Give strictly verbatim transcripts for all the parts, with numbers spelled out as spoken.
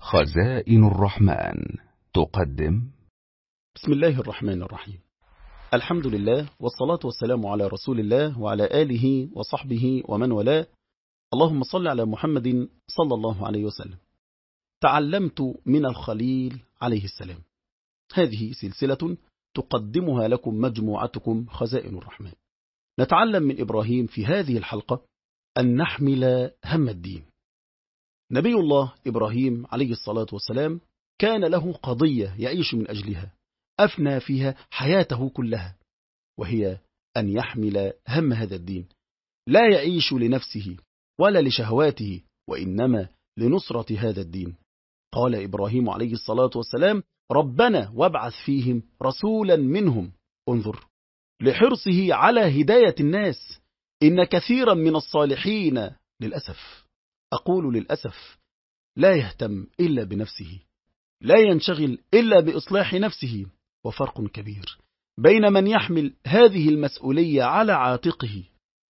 خزائن الرحمن تقدم. بسم الله الرحمن الرحيم. الحمد لله والصلاة والسلام على رسول الله وعلى آله وصحبه ومن والاه. اللهم صل على محمد صلى الله عليه وسلم. تعلمت من الخليل عليه السلام. هذه سلسلة تقدمها لكم مجموعتكم خزائن الرحمن. نتعلم من إبراهيم في هذه الحلقة أن نحمل هم الدين. نبي الله إبراهيم عليه الصلاة والسلام كان له قضية يعيش من أجلها، أفنى فيها حياته كلها، وهي أن يحمل هم هذا الدين، لا يعيش لنفسه ولا لشهواته، وإنما لنصرة هذا الدين. قال إبراهيم عليه الصلاة والسلام: ربنا وابعث فيهم رسولا منهم. انظر لحرصه على هداية الناس. إن كثيرا من الصالحين للأسف، أقول للأسف، لا يهتم إلا بنفسه، لا ينشغل إلا بإصلاح نفسه. وفرق كبير بين من يحمل هذه المسؤولية على عاتقه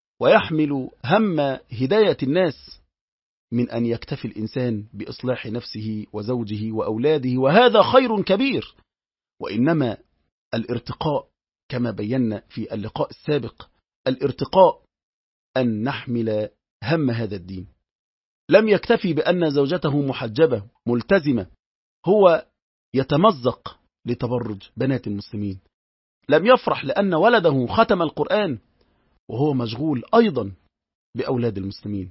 ويحمل هم هداية الناس، من أن يكتفي الإنسان بإصلاح نفسه وزوجه وأولاده، وهذا خير كبير. وإنما الارتقاء كما بينا في اللقاء السابق، الارتقاء أن نحمل هم هذا الدين. لم يكتفي بأن زوجته محجبة ملتزمة، هو يتمزق لتبرج بنات المسلمين. لم يفرح لأن ولده ختم القرآن، وهو مشغول أيضا بأولاد المسلمين.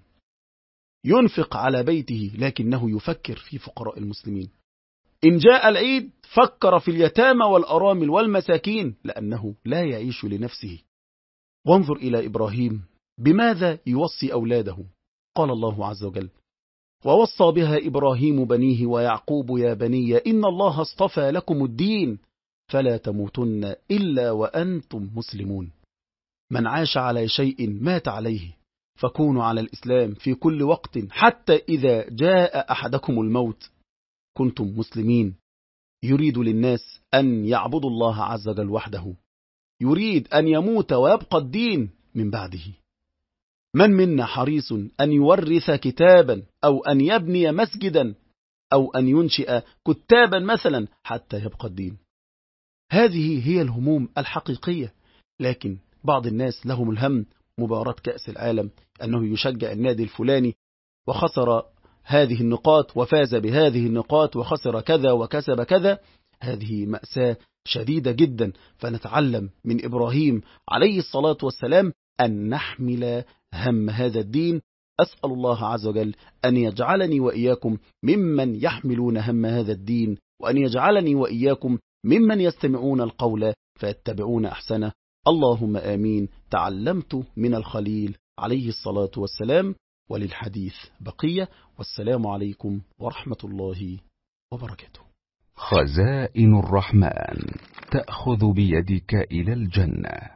ينفق على بيته لكنه يفكر في فقراء المسلمين. إن جاء العيد فكر في اليتامى والأرامل والمساكين، لأنه لا يعيش لنفسه. وانظر إلى إبراهيم بماذا يوصي أولاده. قال الله عز وجل: ووصى بها إبراهيم بنيه ويعقوب يا بني إن الله اصطفى لكم الدين فلا تموتن إلا وأنتم مسلمون. من عاش على شيء مات عليه، فكونوا على الإسلام في كل وقت، حتى إذا جاء أحدكم الموت كنتم مسلمين. يريد للناس أن يعبدوا الله عز وجل وحده، يريد أن يموت ويبقى الدين من بعده. من منا حريص أن يورث كتابا أو أن يبني مسجدا أو أن ينشئ كتابا مثلا حتى يبقى الدين؟ هذه هي الهموم الحقيقية. لكن بعض الناس لهم الهم مباراة كأس العالم، أنه يشجع النادي الفلاني وخسر هذه النقاط وفاز بهذه النقاط وخسر كذا وكسب كذا. هذه مأساة شديدة جدا. فنتعلم من إبراهيم عليه الصلاة والسلام أن نحمل هم هذا الدين. أسأل الله عز وجل أن يجعلني وإياكم ممن يحملون هم هذا الدين، وأن يجعلني وإياكم ممن يستمعون القول فيتبعون أحسنه. اللهم آمين. تعلمت من الخليل عليه الصلاة والسلام، وللحديث بقية. والسلام عليكم ورحمة الله وبركاته. خزائن الرحمن تأخذ بيدك إلى الجنة.